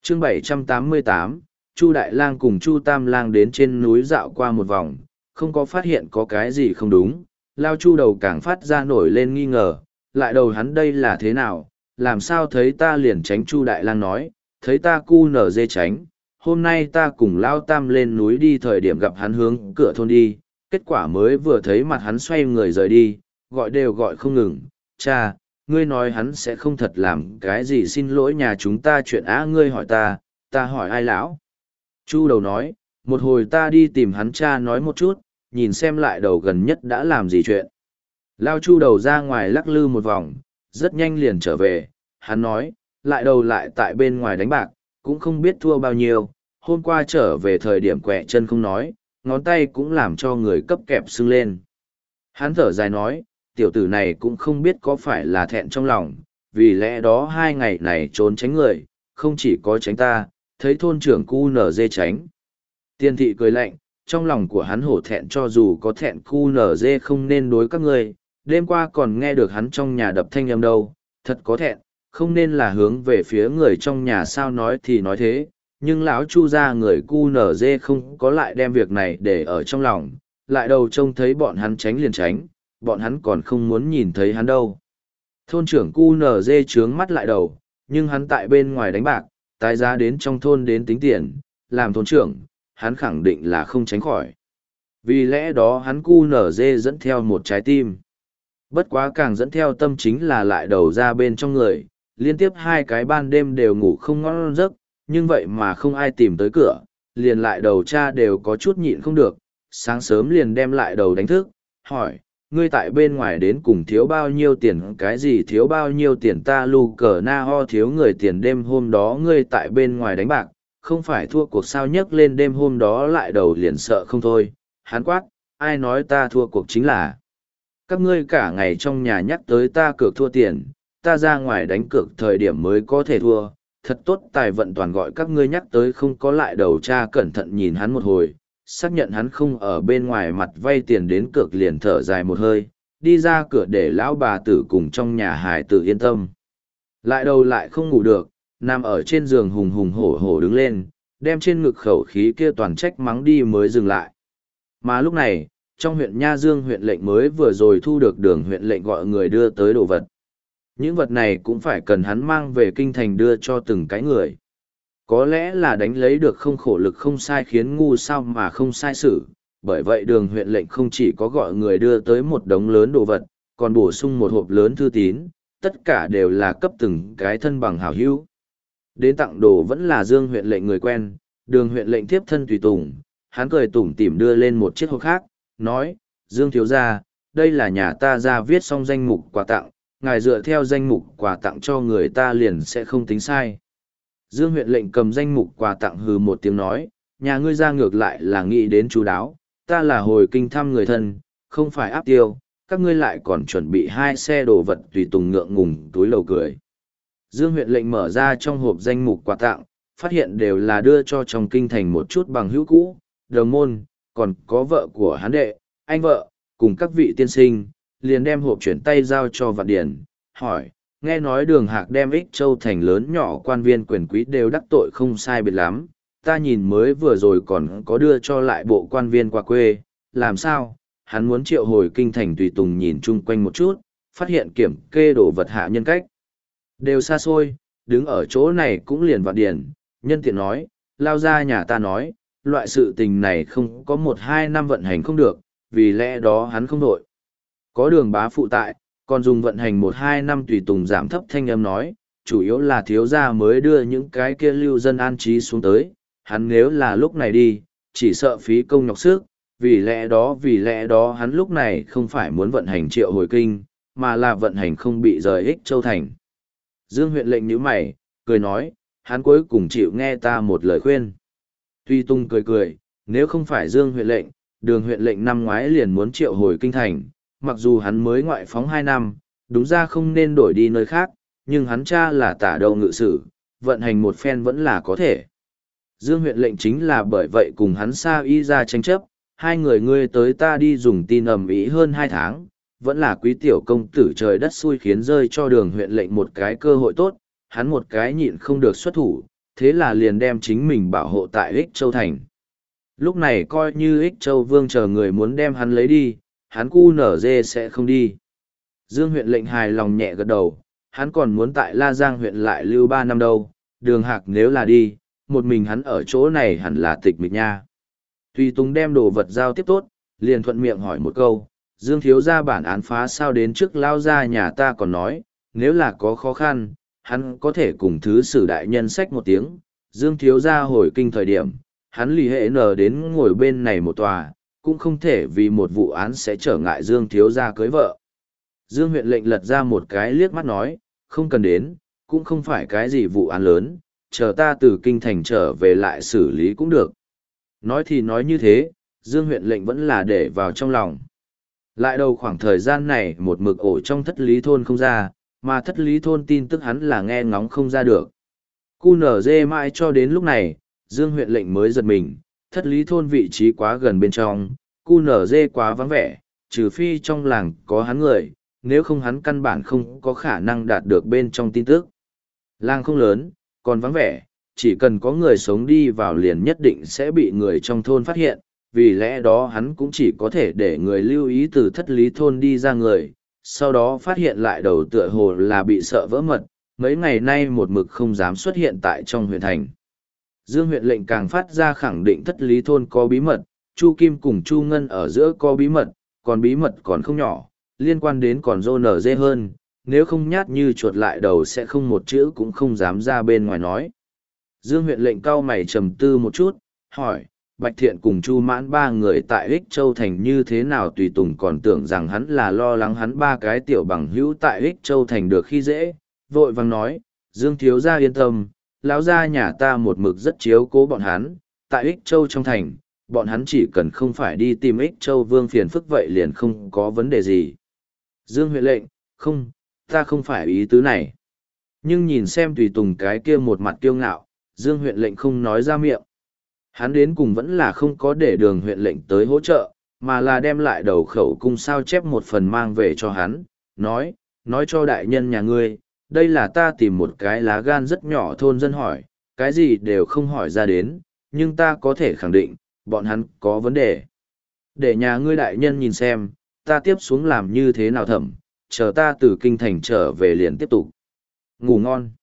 chương 788, Chu Đại Lang cùng Chu Tam Lang đến trên núi dạo qua một vòng, không có phát hiện có cái gì không đúng, Lao Chu đầu càng phát ra nổi lên nghi ngờ, lại đầu hắn đây là thế nào, làm sao thấy ta liền tránh. Chu Đại Lang nói, thấy ta cu nở dê tránh, hôm nay ta cùng Lao Tam lên núi đi thời điểm gặp hắn hướng cửa thôn đi, kết quả mới vừa thấy mặt hắn xoay người rời đi, gọi đều gọi không ngừng, cha, ngươi nói hắn sẽ không thật làm cái gì xin lỗi nhà chúng ta chuyện á, ngươi hỏi ta hỏi ai lão? Chu đầu nói, một hồi ta đi tìm hắn cha nói một chút, nhìn xem lại đầu gần nhất đã làm gì chuyện. Lao Chu đầu ra ngoài lắc lư một vòng, rất nhanh liền trở về, hắn nói, lại đầu lại tại bên ngoài đánh bạc, cũng không biết thua bao nhiêu, hôm qua trở về thời điểm quẹ chân không nói, ngón tay cũng làm cho người cấp kẹp sưng lên. Hắn thở dài nói, tiểu tử này cũng không biết có phải là thẹn trong lòng, vì lẽ đó 2 ngày này trốn tránh người, không chỉ có tránh ta, thấy thôn trưởng cu nở dê tránh. Tiên thị cười lạnh, trong lòng của hắn hổ thẹn, cho dù có thẹn cu nở dê không nên đối các ngươi, đêm qua còn nghe được hắn trong nhà đập thanh âm đâu, thật có thẹn, không nên là hướng về phía người trong nhà sao nói thì nói thế, nhưng lão Chu ra người cu nở dê không có lại đem việc này để ở trong lòng, lại đầu trông thấy bọn hắn tránh liền tránh, bọn hắn còn không muốn nhìn thấy hắn đâu. Thôn trưởng cu nở dê trướng mắt lại đầu, nhưng hắn tại bên ngoài đánh bạc, tái giá đến trong thôn đến tính tiền, làm thôn trưởng, hắn khẳng định là không tránh khỏi. Vì lẽ đó hắn cu nở dê dẫn theo một trái tim. Bất quá càng dẫn theo tâm chính là lại đầu ra bên trong người, liên tiếp 2 cái ban đêm đều ngủ không ngon giấc, nhưng vậy mà không ai tìm tới cửa, liền lại đầu cha đều có chút nhịn không được, sáng sớm liền đem lại đầu đánh thức, hỏi, ngươi tại bên ngoài đến cùng thiếu bao nhiêu tiền, cái gì thiếu bao nhiêu tiền, ta lù cờ na ho thiếu người tiền, đêm hôm đó ngươi tại bên ngoài đánh bạc, không phải thua cuộc sao, nhấc lên đêm hôm đó lại đầu liền sợ không thôi, hắn quát, ai nói ta thua cuộc, chính là các ngươi cả ngày trong nhà nhắc tới ta cược thua tiền, ta ra ngoài đánh cược thời điểm mới có thể thua, thật tốt tài vận toàn gọi các ngươi nhắc tới không có. Lại đầu cha cẩn thận nhìn hắn một hồi, xác nhận hắn không ở bên ngoài mặt vay tiền đến cược, liền thở dài một hơi, đi ra cửa để lão bà tử cùng trong nhà hải tử yên tâm. Lại đầu lại không ngủ được, nằm ở trên giường hùng hùng hổ hổ đứng lên, đem trên ngực khẩu khí kia toàn trách mắng đi mới dừng lại. Mà lúc này, trong huyện Nha Dương huyện lệnh mới vừa rồi thu được Đường huyện lệnh gọi người đưa tới đồ vật. Những vật này cũng phải cần hắn mang về kinh thành đưa cho từng cái người. Có lẽ là đánh lấy được không khổ lực không sai khiến ngu sao mà không sai sự, bởi vậy Đường huyện lệnh không chỉ có gọi người đưa tới một đống lớn đồ vật, còn bổ sung một hộp lớn thư tín, tất cả đều là cấp từng cái thân bằng hảo hữu. Đến tặng đồ vẫn là Dương huyện lệnh người quen, Đường huyện lệnh tiếp thân tùy tùng, hắn cười tủm tỉm đưa lên một chiếc hộp khác, nói, Dương thiếu gia, đây là nhà ta ra viết xong danh mục quà tặng, ngài dựa theo danh mục quà tặng cho người ta liền sẽ không tính sai. Dương huyện lệnh cầm danh mục quà tặng hừ một tiếng nói, nhà ngươi ra ngược lại là nghĩ đến chú đáo, ta là hồi kinh thăm người thân, không phải áp tiêu, các ngươi lại còn chuẩn bị 2 xe đồ vật tùy tùng ngượng ngùng túi lầu cười. Dương huyện lệnh mở ra trong hộp danh mục quà tặng, phát hiện đều là đưa cho trong kinh thành một chút bằng hữu cũ, đồng môn, còn có vợ của hắn đệ, anh vợ, cùng các vị tiên sinh, liền đem hộp chuyển tay giao cho Vạn Điển, hỏi, nghe nói Đường Hạc đem Ích Châu thành lớn nhỏ quan viên quyền quý đều đắc tội không sai biệt lắm, ta nhìn mới vừa rồi còn có đưa cho lại bộ quan viên qua quê, làm sao, hắn muốn triệu hồi kinh thành tùy tùng nhìn chung quanh một chút, phát hiện kiểm kê đồ vật hạ nhân cách. Đều xa xôi, đứng ở chỗ này cũng liền Vạn Điển, nhân tiện nói, lao ra nhà ta nói, loại sự tình này không có 1-2 năm vận hành không được, vì lẽ đó hắn không đội. Có Đường bá phụ tại, còn dùng vận hành 1-2 năm tùy tùng giảm thấp thanh âm nói, chủ yếu là thiếu gia mới đưa những cái kia lưu dân an trí xuống tới, hắn nếu là lúc này đi, chỉ sợ phí công nhọc sức, vì lẽ đó hắn lúc này không phải muốn vận hành triệu hồi kinh, mà là vận hành không bị rời Ích Châu thành. Dương huyện lệnh nhíu mày, cười nói, hắn cuối cùng chịu nghe ta một lời khuyên. Tuy Tung cười cười, nếu không phải Dương huyện lệnh, Đường huyện lệnh năm ngoái liền muốn triệu hồi kinh thành, mặc dù hắn mới ngoại phóng 2 năm, đúng ra không nên đổi đi nơi khác, nhưng hắn cha là tả đầu ngự sử, vận hành một phen vẫn là có thể. Dương huyện lệnh chính là bởi vậy cùng hắn Sa Y ra tranh chấp, 2 người ngươi tới ta đi dùng tin ầm ĩ hơn 2 tháng, vẫn là quý tiểu công tử trời đất xui khiến rơi cho Đường huyện lệnh một cái cơ hội tốt, hắn một cái nhịn không được xuất thủ, thế là liền đem chính mình bảo hộ tại Ích Châu Thành. Lúc này coi như Ích Châu Vương chờ người muốn đem hắn lấy đi, hắn cu nở dê sẽ không đi. Dương huyện lệnh hài lòng nhẹ gật đầu, hắn còn muốn tại La Giang huyện lại lưu 3 năm đâu, Đường Hạc nếu là đi, một mình hắn ở chỗ này hẳn là tịch mịch nha. Tùy Tùng đem đồ vật giao tiếp tốt, liền thuận miệng hỏi một câu, Dương thiếu gia bản án phá sao đến trước lao ra nhà ta còn nói, nếu là có khó khăn, hắn có thể cùng thứ sử đại nhân sách một tiếng. Dương thiếu gia hồi kinh thời điểm, hắn lì hệ nở đến ngồi bên này một tòa, cũng không thể vì một vụ án sẽ trở ngại Dương thiếu gia cưới vợ. Dương huyện lệnh lật ra một cái liếc mắt nói, không cần đến, cũng không phải cái gì vụ án lớn, chờ ta từ kinh thành trở về lại xử lý cũng được. Nói thì nói như thế, Dương huyện lệnh vẫn là để vào trong lòng. Lại đầu khoảng thời gian này một mực ổ trong thất lý thôn không ra, mà thất lý thôn tin tức hắn là nghe ngóng không ra được. Cu nở dê mãi cho đến lúc này, Dương huyện lệnh mới giật mình, thất lý thôn vị trí quá gần bên trong, cu nở dê quá vắng vẻ, trừ phi trong làng có hắn người, nếu không hắn căn bản không có khả năng đạt được bên trong tin tức. Làng không lớn, còn vắng vẻ, chỉ cần có người sống đi vào liền nhất định sẽ bị người trong thôn phát hiện, vì lẽ đó hắn cũng chỉ có thể để người lưu ý từ thất lý thôn đi ra người, sau đó phát hiện lại đầu tựa hồ là bị sợ vỡ mật, mấy ngày nay một mực không dám xuất hiện tại trong huyện thành. Dương huyện lệnh càng phát ra khẳng định thất lý thôn có bí mật, Chu Kim cùng Chu Ngân ở giữa có bí mật, còn bí mật còn không nhỏ, liên quan đến còn rô nở dê hơn, nếu không nhát như chuột lại đầu sẽ không một chữ cũng không dám ra bên ngoài nói. Dương huyện lệnh cau mày trầm tư một chút, hỏi, Bạch Thiện cùng Chu Mãn 3 người tại Ích Châu Thành như thế nào? Tùy Tùng còn tưởng rằng hắn là lo lắng hắn 3 cái tiểu bằng hữu tại Ích Châu Thành được khi dễ, vội vàng nói, Dương thiếu gia yên tâm, lão gia nhà ta một mực rất chiếu cố bọn hắn, tại Ích Châu trong thành, bọn hắn chỉ cần không phải đi tìm Ích Châu Vương phiền phức vậy liền không có vấn đề gì. Dương huyện lệnh, không, ta không phải ý tứ này. Nhưng nhìn xem Tùy Tùng cái kia một mặt kiêu ngạo, Dương huyện lệnh không nói ra miệng. Hắn đến cùng vẫn là không có để Đường huyện lệnh tới hỗ trợ, mà là đem lại đầu khẩu cung sao chép một phần mang về cho hắn, nói cho đại nhân nhà ngươi, đây là ta tìm một cái lá gan rất nhỏ thôn dân hỏi, cái gì đều không hỏi ra đến, nhưng ta có thể khẳng định, bọn hắn có vấn đề. Để nhà ngươi đại nhân nhìn xem, ta tiếp xuống làm như thế nào thẩm, chờ ta từ kinh thành trở về liền tiếp tục. Ngủ ngon.